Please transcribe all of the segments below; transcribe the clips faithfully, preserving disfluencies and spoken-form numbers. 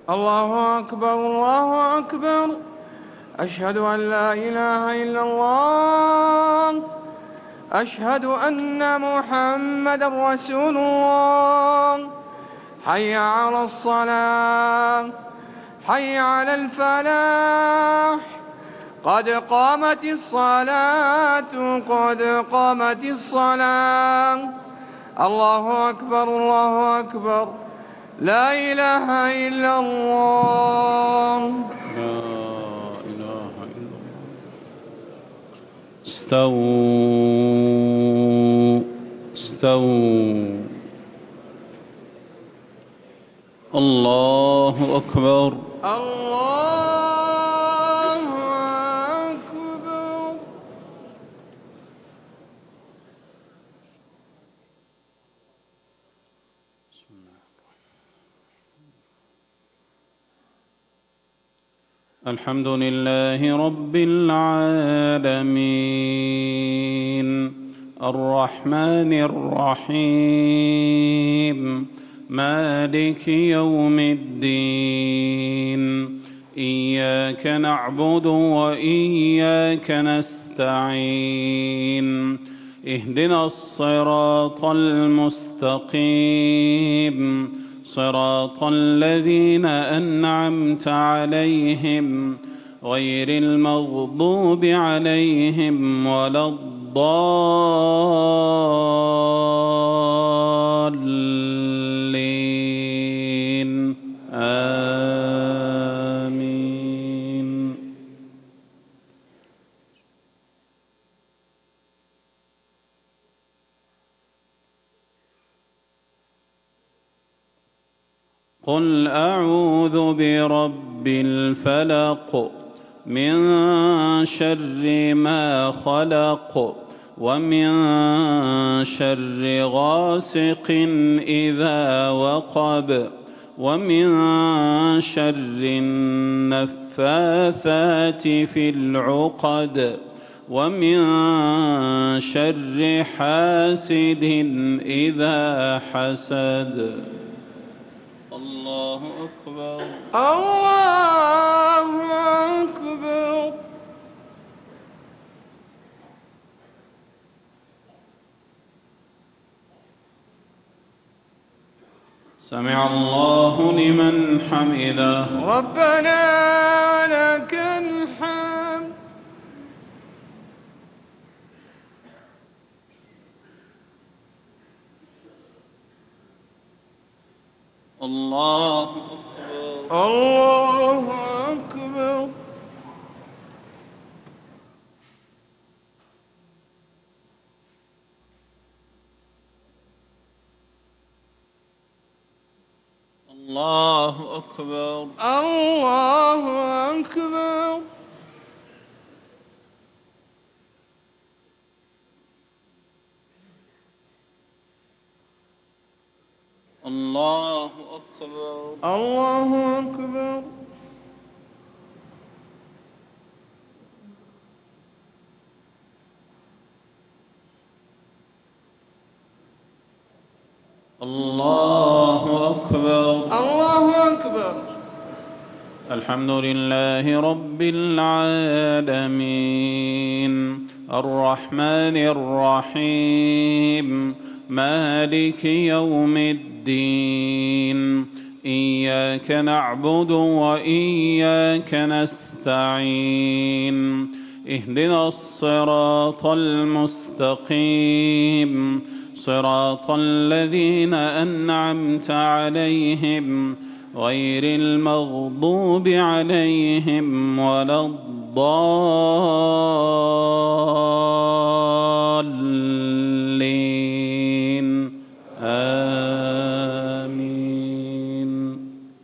الله أكبر الله أكبر. أشهد أن لا إله إلا الله. أشهد أن محمدًا رسول الله. حي على الصلاة، حي على الفلاح، قد قامت الصلاة، قد قامت الصلاة. الله أكبر الله أكبر. لا إله إلا الله. لا إله إلا الله. استووا استووا. الله أكبر. الله أكبر. بسم الله. الحمد لله رب العالمين الرحمن الرحيم مالك يوم الدين. إياك نعبد وإياك نستعين. اهدنا الصراط المستقيم صراط الذين أنعمت عليهم غير المغضوب عليهم ولا الضالين. آمين. قل أعوذ برب الفلق من شر ما خلق ومن شر غاسق إذا وقب ومن شر النفاثات في العقد ومن شر حاسد إذا حسد. الله أكبر. الله أكبر. سمع الله لمن حمده. ربنا لك الحمد. الله أكبر. الله أكبر. الله أكبر. الله أكبر. الله أكبر. الله أكبر. الله أكبر. الله أكبر. الحمد لله رب العالمين الرحمن الرحيم مالك يوم الدين. إياك نعبد وإياك نستعين. اهدنا الصراط المستقيم صراط الذين أنعمت عليهم غير المغضوب عليهم ولا الضالين. آمين.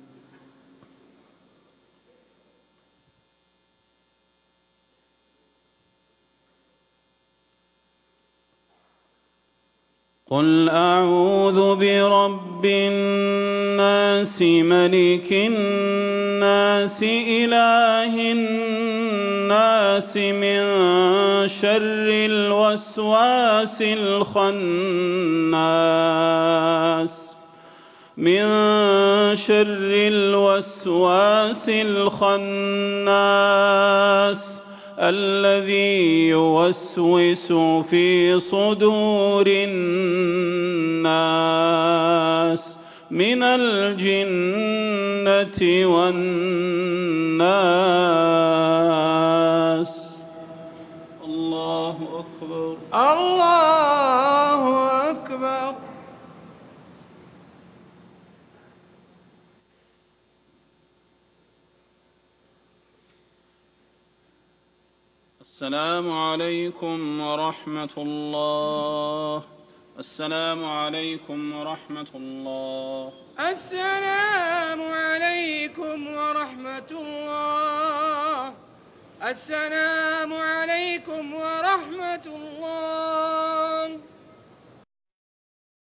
قل أعوذ برب الناس ملك الناس إله الناس من شر الوسواس الخناس من شر الوسواس الخناس الذي يوسوس في صدور الناس من الجنة والناس. الله أكبر. الله أكبر. السلام عليكم ورحمة الله. السلام عليكم ورحمة الله. السلام عليكم ورحمة الله. السلام عليكم ورحمة الله.